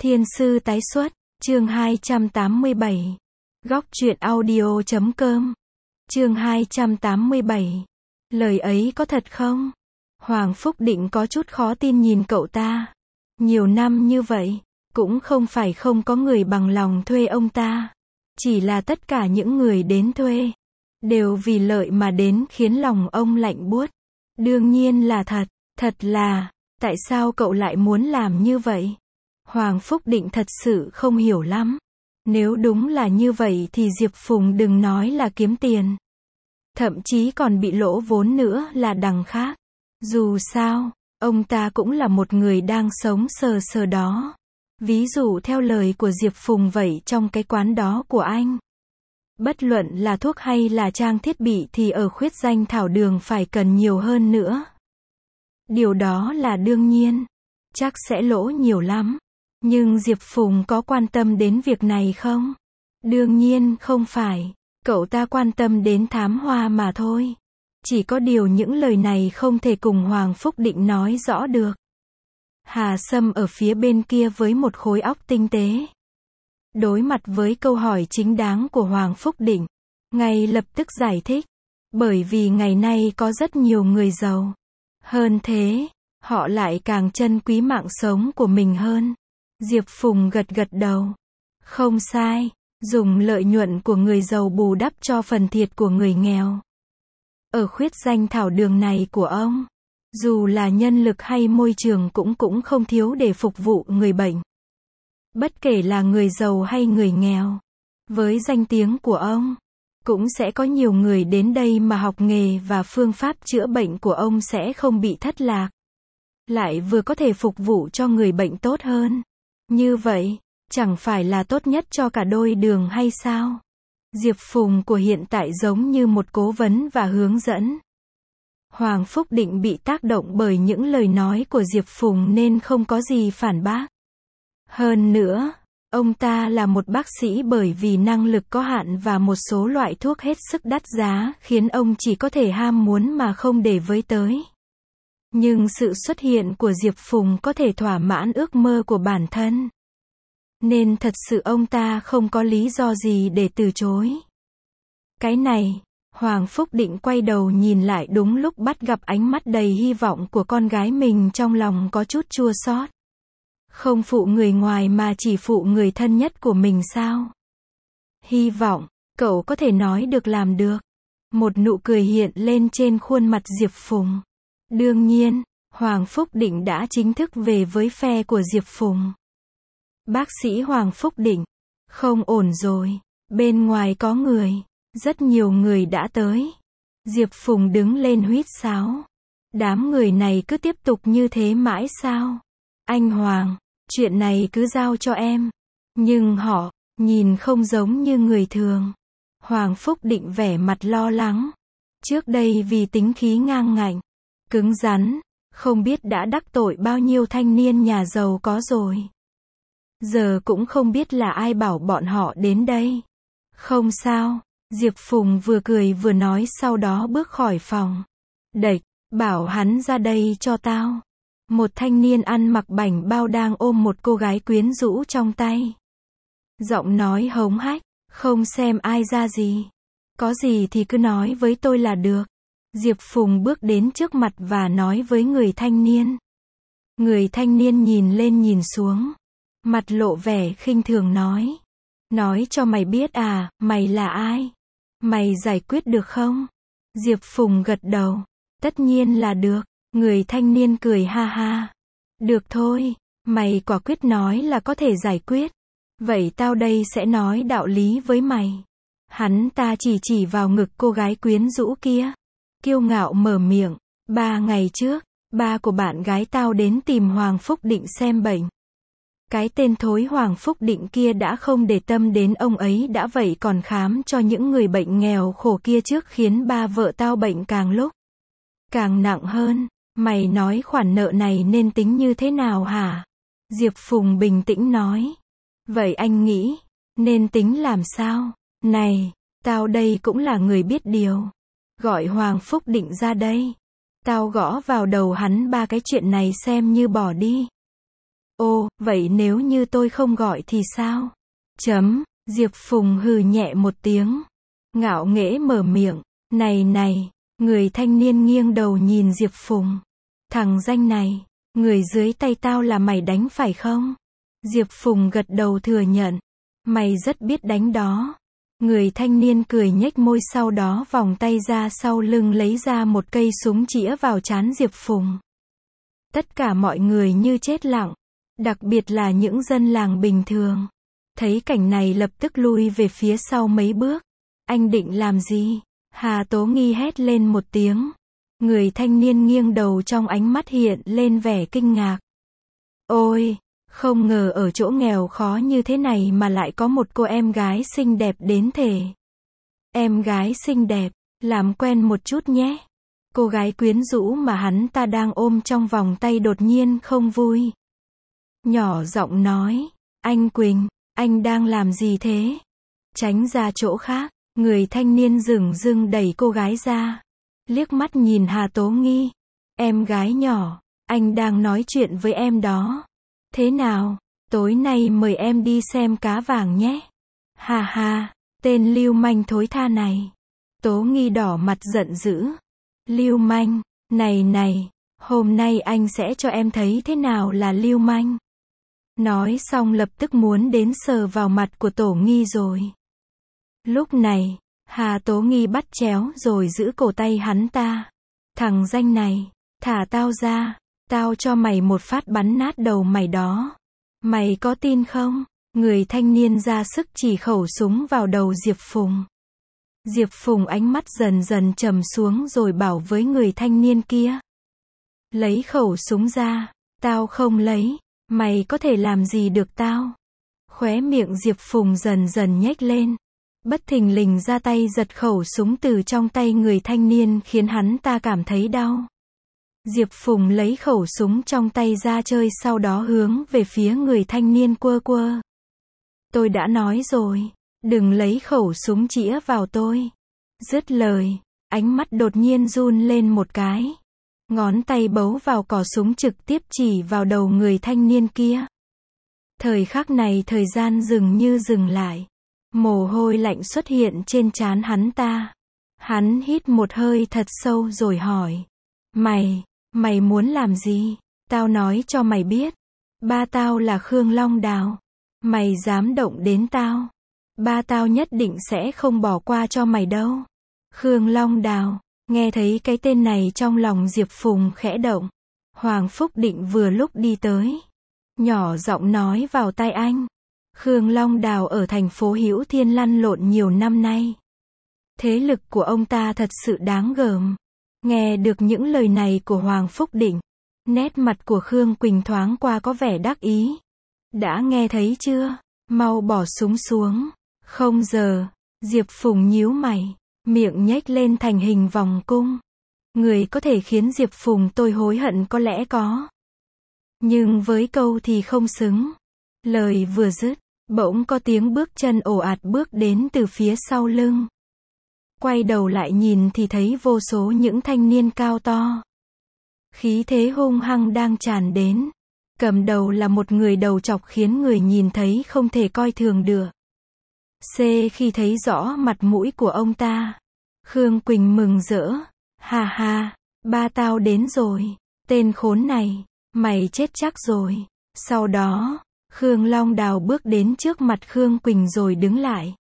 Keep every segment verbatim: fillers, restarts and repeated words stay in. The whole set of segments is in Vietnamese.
Thiên sư tái xuất, chương hai trăm tám mươi bảy. Góc truyện audio chấm com. Chương hai trăm tám mươi bảy. Lời ấy có thật không? Hoàng Phúc Định có chút khó tin nhìn cậu ta. Nhiều năm như vậy, cũng không phải không có người bằng lòng thuê ông ta. Chỉ là tất cả những người đến thuê, đều vì lợi mà đến khiến lòng ông lạnh buốt. Đương nhiên là thật, thật là, tại sao cậu lại muốn làm như vậy? Hoàng Phúc Định thật sự không hiểu lắm. Nếu đúng là như vậy thì Diệp Phùng đừng nói là kiếm tiền. Thậm chí còn bị lỗ vốn nữa là đằng khác. Dù sao, ông ta cũng là một người đang sống sờ sờ đó. Ví dụ theo lời của Diệp Phùng vậy trong cái quán đó của anh. Bất luận là thuốc hay là trang thiết bị thì ở Khuyết Danh Thảo Đường phải cần nhiều hơn nữa. Điều đó là đương nhiên. Chắc sẽ lỗ nhiều lắm. Nhưng Diệp Phùng có quan tâm đến việc này không? Đương nhiên không phải. Cậu ta quan tâm đến thám hoa mà thôi. Chỉ có điều những lời này không thể cùng Hoàng Phúc Định nói rõ được. Hà Sâm ở phía bên kia với một khối óc tinh tế. Đối mặt với câu hỏi chính đáng của Hoàng Phúc Định, ngay lập tức giải thích. Bởi vì ngày nay có rất nhiều người giàu. Hơn thế, họ lại càng trân quý mạng sống của mình hơn. Diệp Phùng gật gật đầu. Không sai, dùng lợi nhuận của người giàu bù đắp cho phần thiệt của người nghèo. Ở Khuyết Danh Thảo Đường này của ông, dù là nhân lực hay môi trường cũng cũng không thiếu để phục vụ người bệnh. Bất kể là người giàu hay người nghèo, với danh tiếng của ông, cũng sẽ có nhiều người đến đây mà học nghề và phương pháp chữa bệnh của ông sẽ không bị thất lạc. Lại vừa có thể phục vụ cho người bệnh tốt hơn. Như vậy, chẳng phải là tốt nhất cho cả đôi đường hay sao? Diệp Phùng của hiện tại giống như một cố vấn và hướng dẫn. Hoàng Phúc Định bị tác động bởi những lời nói của Diệp Phùng nên không có gì phản bác. Hơn nữa, ông ta là một bác sĩ bởi vì năng lực có hạn và một số loại thuốc hết sức đắt giá khiến ông chỉ có thể ham muốn mà không để với tới. Nhưng sự xuất hiện của Diệp Phùng có thể thỏa mãn ước mơ của bản thân. Nên thật sự ông ta không có lý do gì để từ chối. Cái này, Hoàng Phúc Định quay đầu nhìn lại đúng lúc bắt gặp ánh mắt đầy hy vọng của con gái mình, trong lòng có chút chua xót. Không phụ người ngoài mà chỉ phụ người thân nhất của mình sao? Hy vọng, cậu có thể nói được làm được. Một nụ cười hiện lên trên khuôn mặt Diệp Phùng. Đương nhiên, Hoàng Phúc Định đã chính thức về với phe của Diệp Phùng. Bác sĩ Hoàng Phúc Định, không ổn rồi, bên ngoài có người, rất nhiều người đã tới. Diệp Phùng đứng lên huýt sáo. Đám người này cứ tiếp tục như thế mãi sao? Anh Hoàng, chuyện này cứ giao cho em. Nhưng họ, nhìn không giống như người thường. Hoàng Phúc Định vẻ mặt lo lắng. Trước đây vì tính khí ngang ngạnh, cứng rắn, không biết đã đắc tội bao nhiêu thanh niên nhà giàu có rồi. Giờ cũng không biết là ai bảo bọn họ đến đây. Không sao, Diệp Phùng vừa cười vừa nói, sau đó bước khỏi phòng. Địch, bảo hắn ra đây cho tao. Một thanh niên ăn mặc bảnh bao đang ôm một cô gái quyến rũ trong tay. Giọng nói hống hách, không xem ai ra gì. Có gì thì cứ nói với tôi là được. Diệp Phùng bước đến trước mặt và nói với người thanh niên. Người thanh niên nhìn lên nhìn xuống. Mặt lộ vẻ khinh thường nói. Nói cho mày biết à, mày là ai? Mày giải quyết được không? Diệp Phùng gật đầu. Tất nhiên là được. Người thanh niên cười ha ha. Được thôi, mày quả quyết nói là có thể giải quyết. Vậy tao đây sẽ nói đạo lý với mày. Hắn ta chỉ chỉ vào ngực cô gái quyến rũ kia. Kiêu ngạo mở miệng. Ba ngày trước, ba của bạn gái tao đến tìm Hoàng Phúc Định xem bệnh. Cái tên thối Hoàng Phúc Định kia đã không để tâm đến ông ấy đã vậy còn khám cho những người bệnh nghèo khổ kia trước, khiến ba vợ tao bệnh càng lúc càng nặng hơn. Mày nói khoản nợ này nên tính như thế nào hả? Diệp Phùng bình tĩnh nói. Vậy anh nghĩ, nên tính làm sao? Này, tao đây cũng là người biết điều. Gọi Hoàng Phúc Định ra đây. Tao gõ vào đầu hắn ba cái chuyện này xem như bỏ đi. Ô, vậy nếu như tôi không gọi thì sao? Chấm, Diệp Phùng hừ nhẹ một tiếng. Ngạo nghễ mở miệng. Này này, người thanh niên nghiêng đầu nhìn Diệp Phùng. Thằng danh này, người dưới tay tao là mày đánh phải không? Diệp Phùng gật đầu thừa nhận. Mày rất biết đánh đó. Người thanh niên cười nhếch môi, sau đó vòng tay ra sau lưng lấy ra một cây súng chĩa vào trán Diệp Phùng. Tất cả mọi người như chết lặng, đặc biệt là những dân làng bình thường. Thấy cảnh này lập tức lui về phía sau mấy bước. Anh định làm gì? Hà Tố Nghi hét lên một tiếng. Người thanh niên nghiêng đầu, trong ánh mắt hiện lên vẻ kinh ngạc. Ôi, không ngờ ở chỗ nghèo khó như thế này mà lại có một cô em gái xinh đẹp đến thế. Em gái xinh đẹp, làm quen một chút nhé. Cô gái quyến rũ mà hắn ta đang ôm trong vòng tay đột nhiên không vui. Nhỏ giọng nói, anh Quỳnh, anh đang làm gì thế? Tránh ra chỗ khác. Người thanh niên dửng dưng đẩy cô gái ra. Liếc mắt nhìn Hà Tố Nghi. Em gái nhỏ, anh đang nói chuyện với em đó. Thế nào, tối nay mời em đi xem cá vàng nhé. Hà hà, tên lưu manh thối tha này. Tố Nghi đỏ mặt giận dữ. Lưu manh, này này, hôm nay anh sẽ cho em thấy thế nào là lưu manh. Nói xong lập tức muốn đến sờ vào mặt của Tổ Nghi rồi. Lúc này, Hà Tố Nghi bắt chéo rồi giữ cổ tay hắn ta. Thằng danh này, thả tao ra, tao cho mày một phát bắn nát đầu mày đó. Mày có tin không? Người thanh niên ra sức chỉ khẩu súng vào đầu Diệp Phùng. Diệp Phùng ánh mắt dần dần trầm xuống rồi bảo với người thanh niên kia. Lấy khẩu súng ra, tao không lấy, mày có thể làm gì được tao? Khóe miệng Diệp Phùng dần dần nhếch lên. Bất thình lình ra tay giật khẩu súng từ trong tay người thanh niên khiến hắn ta cảm thấy đau. Diệp Phùng lấy khẩu súng trong tay ra chơi, sau đó hướng về phía người thanh niên quơ quơ. Tôi đã nói rồi, đừng lấy khẩu súng chĩa vào tôi. Dứt lời, ánh mắt đột nhiên run lên một cái. Ngón tay bấu vào cò súng trực tiếp chỉ vào đầu người thanh niên kia. Thời khắc này thời gian dường như dừng lại. Mồ hôi lạnh xuất hiện trên trán hắn ta. Hắn hít một hơi thật sâu rồi hỏi. Mày, mày muốn làm gì? Tao nói cho mày biết. Ba tao là Khương Long Đào. Mày dám động đến tao, ba tao nhất định sẽ không bỏ qua cho mày đâu. Khương Long Đào, nghe thấy cái tên này trong lòng Diệp Phùng khẽ động. Hoàng Phúc Định vừa lúc đi tới. Nhỏ giọng nói vào tai anh. Khương Long Đào ở thành phố Hữu Thiên lăn lộn nhiều năm nay. Thế lực của ông ta thật sự đáng gờm. Nghe được những lời này của Hoàng Phúc Định, nét mặt của Khương Quỳnh thoáng qua có vẻ đắc ý. Đã nghe thấy chưa? Mau bỏ súng xuống. Không giờ. Diệp Phùng nhíu mày, miệng nhếch lên thành hình vòng cung. Người có thể khiến Diệp Phùng tôi hối hận có lẽ có. Nhưng với câu thì không xứng. Lời vừa dứt, bỗng có tiếng bước chân ồ ạt bước đến từ phía sau lưng. Quay đầu lại nhìn thì thấy vô số những thanh niên cao to. Khí thế hung hăng đang tràn đến. Cầm đầu là một người đầu chọc khiến người nhìn thấy không thể coi thường được. C khi thấy rõ mặt mũi của ông ta. Khương Quỳnh mừng rỡ. Ha ha, ba tao đến rồi. Tên khốn này, mày chết chắc rồi. Sau đó, Khương Long Đào bước đến trước mặt Khương Quỳnh rồi đứng lại.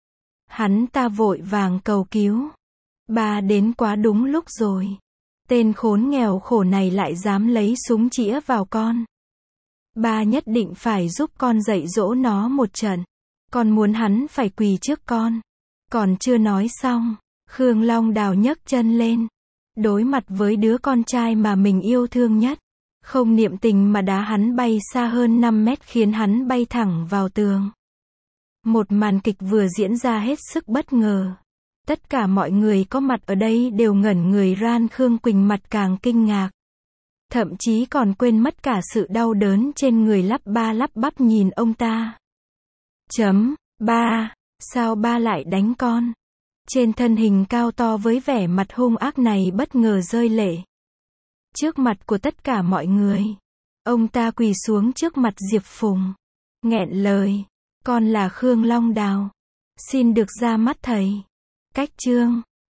Hắn ta vội vàng cầu cứu. Ba đến quá đúng lúc rồi. Tên khốn nghèo khổ này lại dám lấy súng chĩa vào con. Ba nhất định phải giúp con dạy dỗ nó một trận. Con muốn hắn phải quỳ trước con. Còn chưa nói xong, Khương Long Đào nhấc chân lên. Đối mặt với đứa con trai mà mình yêu thương nhất. Không niệm tình mà đá hắn bay xa hơn năm mét khiến hắn bay thẳng vào tường. Một màn kịch vừa diễn ra hết sức bất ngờ. Tất cả mọi người có mặt ở đây đều ngẩn người ran, Khương Quỳnh mặt càng kinh ngạc. Thậm chí còn quên mất cả sự đau đớn trên người, lắp ba lắp bắp nhìn ông ta. Chấm, ba, sao ba lại đánh con? Trên thân hình cao to với vẻ mặt hung ác này bất ngờ rơi lệ. Trước mặt của tất cả mọi người. Ông ta quỳ xuống trước mặt Diệp Phùng, nghẹn lời, con là Khương Long Đào, xin được ra mắt thầy. Cách chương